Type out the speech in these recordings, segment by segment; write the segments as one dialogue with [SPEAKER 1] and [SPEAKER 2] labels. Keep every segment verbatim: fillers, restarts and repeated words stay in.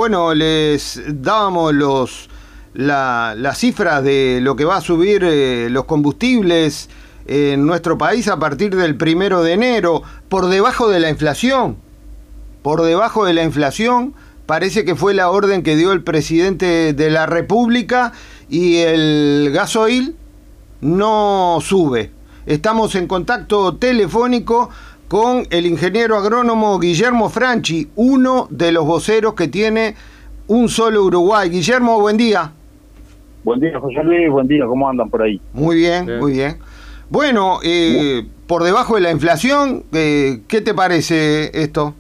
[SPEAKER 1] bueno, les dábamos los la, las cifras de lo que va a subir eh, los combustibles en nuestro país a partir del primero de enero, por debajo de la inflación. Por debajo de la inflación, parece que fue la orden que dio el presidente de la República, y el gasoil no sube. Estamos en contacto telefónico con el ingeniero agrónomo Guillermo Franchi, uno de los voceros que tiene Un Solo Uruguay. Guillermo, buen día.
[SPEAKER 2] Buen día, José Luis, buen día, ¿cómo andan por ahí?
[SPEAKER 1] Muy bien, sí. muy bien. Bueno, eh, por debajo de la inflación, eh, ¿qué te parece esto?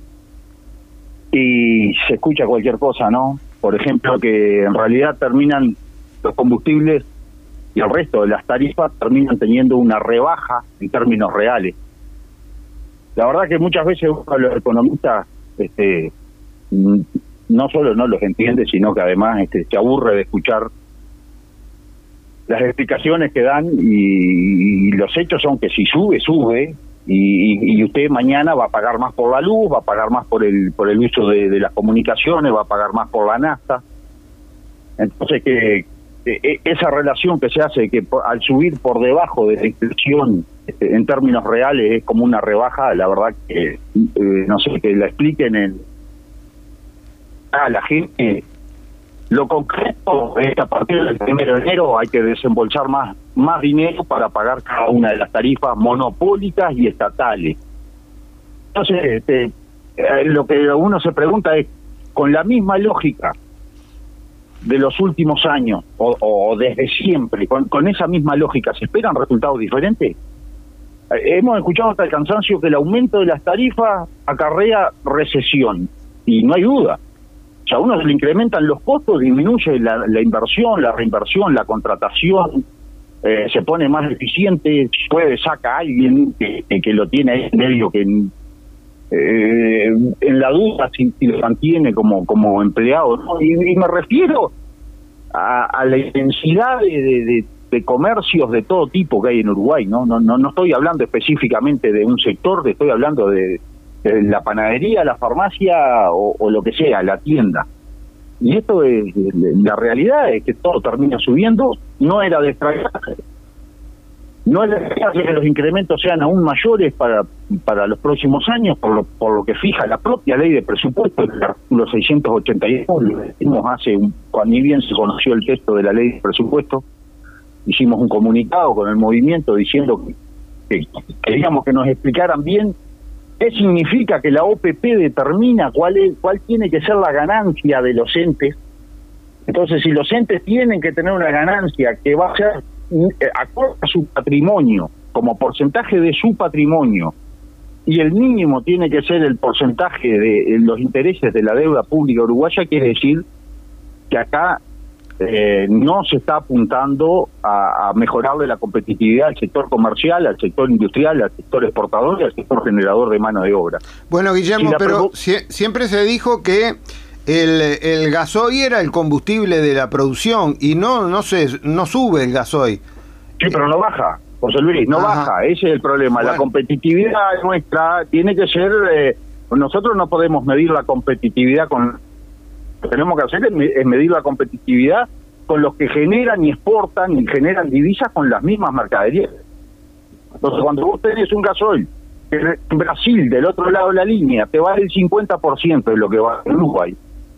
[SPEAKER 2] Y se escucha cualquier cosa, ¿no? Por ejemplo, que en realidad terminan los combustibles y el resto de las tarifas terminan teniendo una rebaja en términos reales. La verdad que muchas veces uno de los economistas este, no solo no los entiende, sino que además este, se aburre de escuchar las explicaciones que dan, y, y los hechos son que si sube, sube, y, y usted mañana va a pagar más por la luz, va a pagar más por el por el uso de, de las comunicaciones, va a pagar más por la nafta. Entonces, que, que esa relación que se hace, que por, al subir por debajo de la inflación este, en términos reales es como una rebaja, la verdad que, eh, no sé, que la expliquen en, a la gente. Lo concreto es que a partir del primero de enero hay que desembolsar más, más dinero para pagar cada una de las tarifas monopólicas y estatales. Entonces, este, eh, lo que uno se pregunta es, con la misma lógica de los últimos años, o, o desde siempre, con, con esa misma lógica, ¿se esperan resultados diferentes? Eh, hemos escuchado hasta el cansancio que el aumento de las tarifas acarrea recesión, y no hay duda. A uno se le incrementan los costos, disminuye la, la inversión, la reinversión, la contratación, eh, se pone más eficiente, puede saca a alguien que, que lo tiene ahí medio que en, eh, en la duda si, si lo mantiene como, como empleado, ¿no? Y, y me refiero a, a la intensidad de, de, de, de comercios de todo tipo que hay en Uruguay, ¿no? No, no, no estoy hablando específicamente de un sector, estoy hablando de la panadería, la farmacia o, o lo que sea, la tienda. Y esto es, la realidad es que todo termina subiendo. No era de extrañarse, no es de extrañarse que los incrementos sean aún mayores para para los próximos años, por lo, por lo que fija la propia ley de presupuesto, el artículo seiscientos ochenta y dos, lo decimos hace un, cuando ni bien se conoció el texto de la ley de presupuesto, hicimos un comunicado con el movimiento diciendo que, que queríamos que nos explicaran bien ¿qué significa que la O P P determina cuál es, cuál tiene que ser la ganancia de los entes? Entonces, si los entes tienen que tener una ganancia que va a ser eh, acorde a su patrimonio, como porcentaje de su patrimonio, y el mínimo tiene que ser el porcentaje de, de los intereses de la deuda pública uruguaya, quiere decir que acá Eh, no se está apuntando a, a mejorarle la competitividad al sector comercial, al sector industrial, al sector exportador y al sector generador de mano de obra.
[SPEAKER 1] Bueno, Guillermo, si pero si, siempre se dijo que el, el gasoil era el combustible de la producción y no no se no sube el gasoil.
[SPEAKER 2] Sí, pero no baja, José Luis, no Ajá. baja, ese es el problema. Bueno. La competitividad nuestra tiene que ser, eh, nosotros no podemos medir la competitividad con... Lo que tenemos que hacer es medir la competitividad con los que generan y exportan y generan divisas con las mismas mercaderías. Entonces, cuando vos tenés un gasoil que en Brasil, del otro lado de la línea, te vale el cincuenta por ciento de lo que va en Uruguay,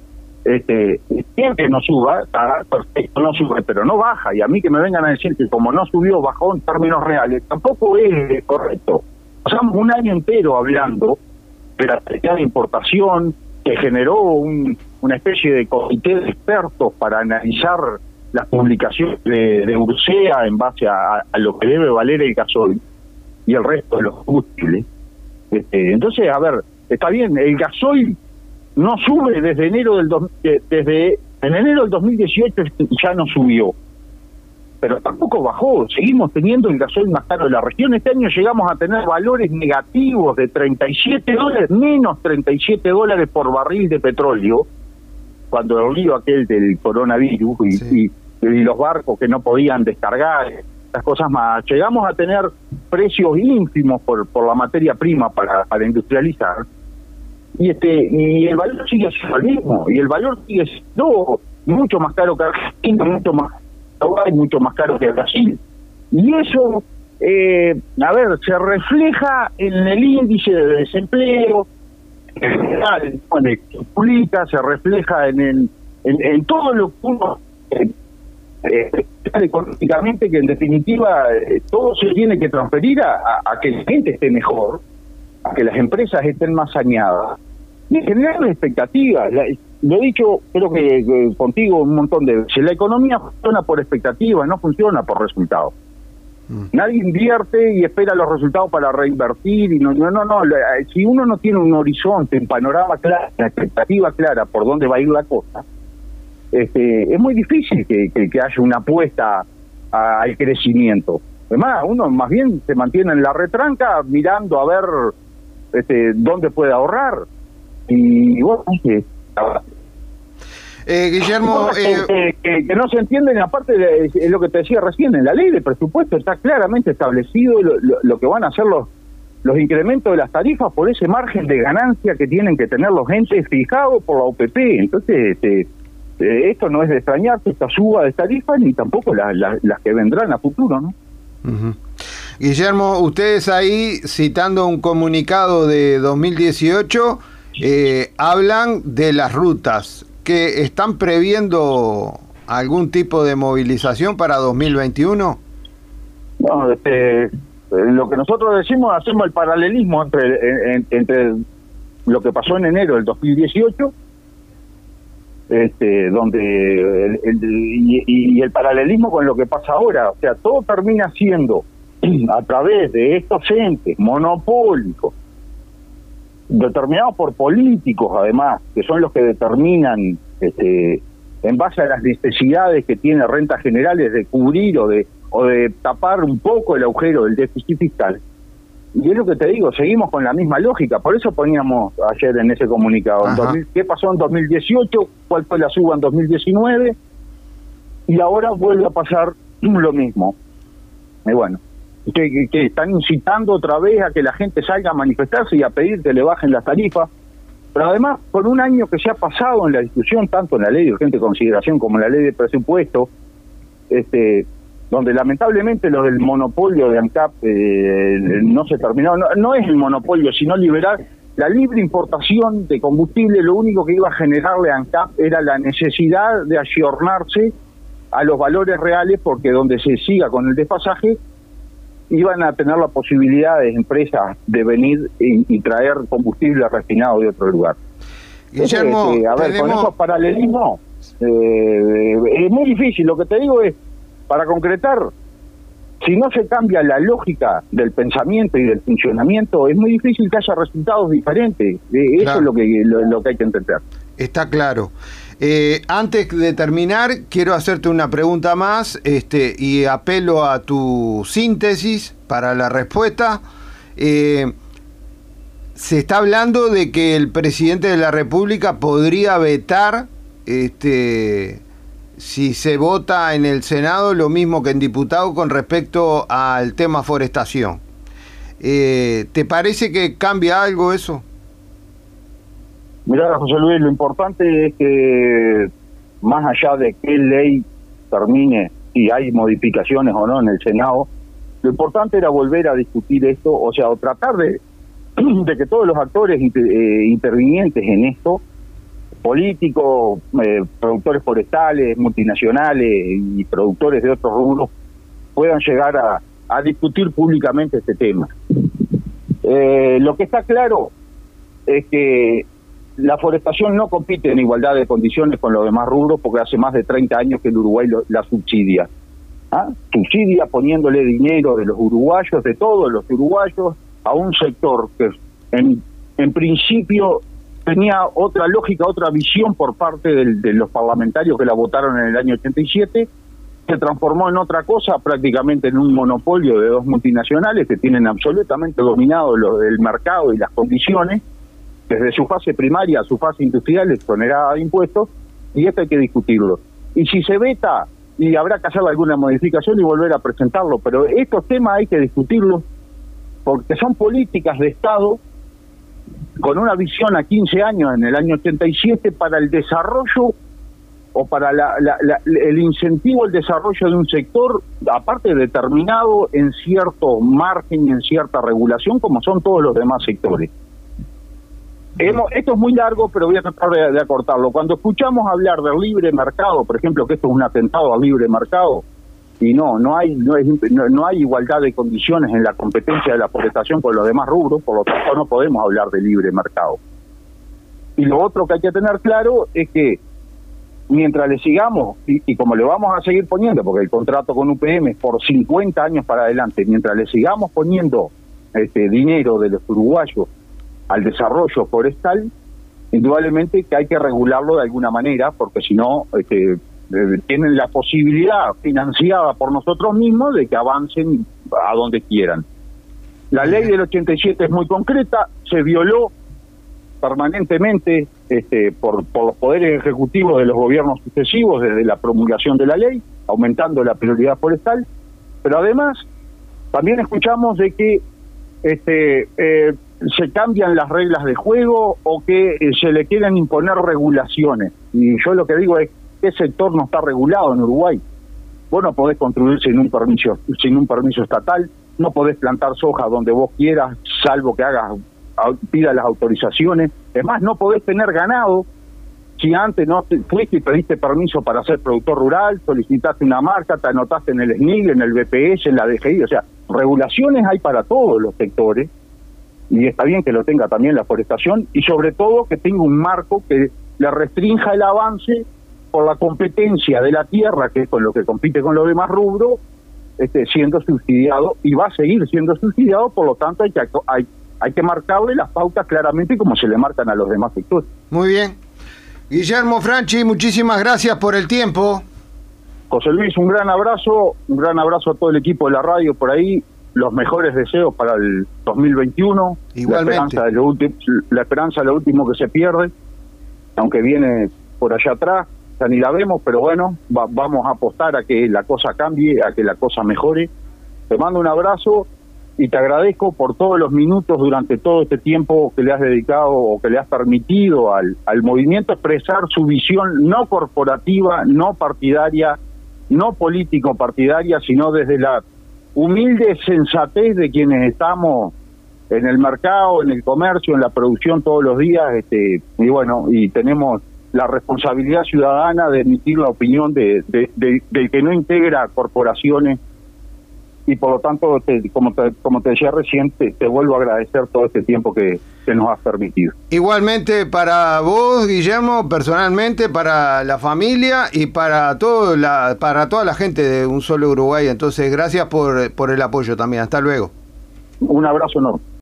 [SPEAKER 2] este, siempre no suba, está perfecto, no sube, pero no baja. Y a mí que me vengan a decir que como no subió, bajó en términos reales, tampoco es correcto. Pasamos un año entero hablando de la actividad de importación, que generó un, una especie de comité de expertos para analizar las publicaciones de, de Ursea en base a, a lo que debe valer el gasoil y el resto de los combustibles. Este, entonces, a ver, está bien, el gasoil no sube desde enero del dos, desde en enero del dos mil dieciocho ya no subió, pero tampoco bajó. Seguimos teniendo el gasoil más caro de la región. Este año llegamos a tener valores negativos de treinta y siete dólares, menos treinta y siete dólares por barril de petróleo, cuando el lío aquel del coronavirus y, sí. y, y los barcos que no podían descargar, estas cosas más. Llegamos a tener precios ínfimos por, por la materia prima para, para industrializar. y este y el valor sigue siendo el mismo, y el valor sigue siendo mucho más caro que Argentina, mucho más Uruguay, mucho más caro que Brasil. Y eso, eh, a ver, se refleja en el índice de desempleo, en general, en pública, se refleja en, el, en, en todo lo que uno... Eh, eh, económicamente, que en definitiva eh, todo se tiene que transferir a, a, a que la gente esté mejor, a que las empresas estén más saneadas y generar expectativas. La, lo he dicho, creo que, que contigo un montón de veces, la economía funciona por expectativas, no funciona por resultados. Mm. Nadie invierte y espera los resultados para reinvertir, y no, no, no, no. La, si uno no tiene un horizonte, un panorama claro, una expectativa clara por dónde va a ir la cosa, Este, es muy difícil que, que, que haya una apuesta a, al crecimiento. Además, uno más bien se mantiene en la retranca mirando a ver este, dónde puede ahorrar. Y bueno, que,
[SPEAKER 1] eh, Guillermo...
[SPEAKER 2] que,
[SPEAKER 1] eh...
[SPEAKER 2] que, que, que no se entienden, aparte de, es lo que te decía recién, en la ley de presupuesto está claramente establecido lo, lo, lo que van a hacer los, los incrementos de las tarifas por ese margen de ganancia que tienen que tener los entes fijados por la O P P. Entonces... Este, Eh, esto no es de extrañarse, esta suba de tarifas, ni tampoco las la, las que vendrán a futuro, ¿no?
[SPEAKER 1] Uh-huh. Guillermo, ustedes ahí, citando un comunicado de dos mil dieciocho, eh, hablan de las rutas, que están previendo algún tipo de movilización para dos mil veintiuno.
[SPEAKER 2] No, este, lo que nosotros decimos, hacemos el paralelismo entre, en, entre lo que pasó en enero del dos mil dieciocho, Este, donde el, el, y, y el paralelismo con lo que pasa ahora, o sea, todo termina siendo a través de estos entes monopólicos, determinados por políticos además, que son los que determinan este, en base a las necesidades que tiene Rentas Generales de cubrir o de, o de tapar un poco el agujero del déficit fiscal. Y es lo que te digo, seguimos con la misma lógica, por eso poníamos ayer en ese comunicado, en dos mil, ¿qué pasó en dos mil dieciocho? ¿Cuál fue la suba en dos mil diecinueve? Y ahora vuelve a pasar lo mismo. Y bueno, que, que, que están incitando otra vez a que la gente salga a manifestarse y a pedir que le bajen las tarifas, pero además, por un año que se ha pasado en la discusión, tanto en la ley de urgente consideración como en la ley de presupuesto, este... donde lamentablemente lo del monopolio de ANCAP eh, no se terminó, no, no es el monopolio, sino liberar la libre importación de combustible. Lo único que iba a generarle a ANCAP era la necesidad de ayornarse a los valores reales, porque donde se siga con el desfasaje, iban a tener la posibilidad de empresas de venir y, y traer combustible refinado de otro lugar.
[SPEAKER 1] Guillermo,
[SPEAKER 2] Entonces, eh, a ver, tenemos... con esos paralelismos, eh, es muy difícil. Lo que te digo es, para concretar, si no se cambia la lógica del pensamiento y del funcionamiento, es muy difícil que haya resultados diferentes. Eh, eso claro. es lo que, lo, lo que hay que entender.
[SPEAKER 1] Está claro. Eh, antes de terminar, quiero hacerte una pregunta más, este, y apelo a tu síntesis para la respuesta. Eh, se está hablando de que el presidente de la República podría vetar, este, si se vota en el Senado, lo mismo que en diputado con respecto al tema forestación. Eh, ¿Te parece que cambia algo eso?
[SPEAKER 2] Mirá, José Luis, lo importante es que, más allá de qué ley termine, si hay modificaciones o no en el Senado, lo importante era volver a discutir esto, o sea, o tratar de, de que todos los actores inter, eh, intervinientes en esto, políticos, eh, productores forestales, multinacionales y productores de otros rubros, puedan llegar a, a discutir públicamente este tema. Eh, lo que está claro es que la forestación no compite en igualdad de condiciones con los demás rubros, porque hace más de treinta años que el Uruguay lo, la subsidia. ¿Ah? Subsidia poniéndole dinero de los uruguayos, de todos los uruguayos, a un sector que en, en principio tenía otra lógica, otra visión por parte del, de los parlamentarios que la votaron en el año ochenta y siete, se transformó en otra cosa, prácticamente en un monopolio de dos multinacionales que tienen absolutamente dominado lo, el mercado y las condiciones, desde su fase primaria a su fase industrial, exonerada de impuestos, y esto hay que discutirlo. Y si se veta, y habrá que hacer alguna modificación y volver a presentarlo, pero estos temas hay que discutirlos porque son políticas de Estado con una visión a quince años, en el año ochenta y siete, para el desarrollo o para la, la, la, el incentivo al desarrollo de un sector, aparte determinado en cierto margen y en cierta regulación, como son todos los demás sectores. Hemos, esto es muy largo, pero voy a tratar de, de acortarlo. Cuando escuchamos hablar del libre mercado, por ejemplo, que esto es un atentado al libre mercado, y no, no hay no, es, no, no hay igualdad de condiciones en la competencia de la forestación con los demás rubros, por lo tanto no podemos hablar de libre mercado. Y lo otro que hay que tener claro es que mientras le sigamos, y, y como le vamos a seguir poniendo, porque el contrato con U P M es por cincuenta años para adelante, mientras le sigamos poniendo este dinero de los uruguayos al desarrollo forestal, indudablemente que hay que regularlo de alguna manera, porque si no, este, eh, tienen la posibilidad financiada por nosotros mismos de que avancen a donde quieran. La ley del ochenta y siete es muy concreta, se violó permanentemente este, por, por los poderes ejecutivos de los gobiernos sucesivos desde la promulgación de la ley, aumentando la prioridad forestal, pero además también escuchamos de que este, eh, se cambian las reglas de juego o que eh, se le quieren imponer regulaciones. Y yo lo que digo es, ¿qué sector no está regulado en Uruguay? Vos no podés construir sin un permiso, sin un permiso estatal, no podés plantar soja donde vos quieras, salvo que hagas pida las autorizaciones. Es más, no podés tener ganado si antes no te, fuiste y pediste permiso para ser productor rural, solicitaste una marca, te anotaste en el S N I L, en el B P S, en la D G I, o sea, regulaciones hay para todos los sectores, y está bien que lo tenga también la forestación, y sobre todo que tenga un marco que le restrinja el avance por la competencia de la tierra, que es con lo que compite con los demás rubros, este, siendo subsidiado, y va a seguir siendo subsidiado, por lo tanto hay que hay Hay que marcarle las pautas claramente como se le marcan a los demás sectores.
[SPEAKER 1] Muy bien. Guillermo Franchi, muchísimas gracias por el tiempo.
[SPEAKER 2] José Luis, un gran abrazo, un gran abrazo a todo el equipo de la radio por ahí, los mejores deseos para el dos mil veintiuno.
[SPEAKER 1] Igualmente.
[SPEAKER 2] La esperanza, de lo último, la esperanza es lo último que se pierde, aunque viene por allá atrás, ya ni la vemos, pero bueno, va, vamos a apostar a que la cosa cambie, a que la cosa mejore. Te mando un abrazo y te agradezco por todos los minutos durante todo este tiempo que le has dedicado o que le has permitido al, al movimiento expresar su visión no corporativa, no partidaria, no político-partidaria, sino desde la humilde sensatez de quienes estamos en el mercado, en el comercio, en la producción todos los días, este, y bueno, y tenemos la responsabilidad ciudadana de emitir la opinión de, de, de, de que no integra corporaciones. Y por lo tanto, te, como, te, como te decía recién, te, te vuelvo a agradecer todo este tiempo que, que nos has permitido.
[SPEAKER 1] Igualmente para vos, Guillermo, personalmente, para la familia y para todo la para toda la gente de Un Solo Uruguay. Entonces, gracias por, por el apoyo también. Hasta luego.
[SPEAKER 2] Un abrazo enorme.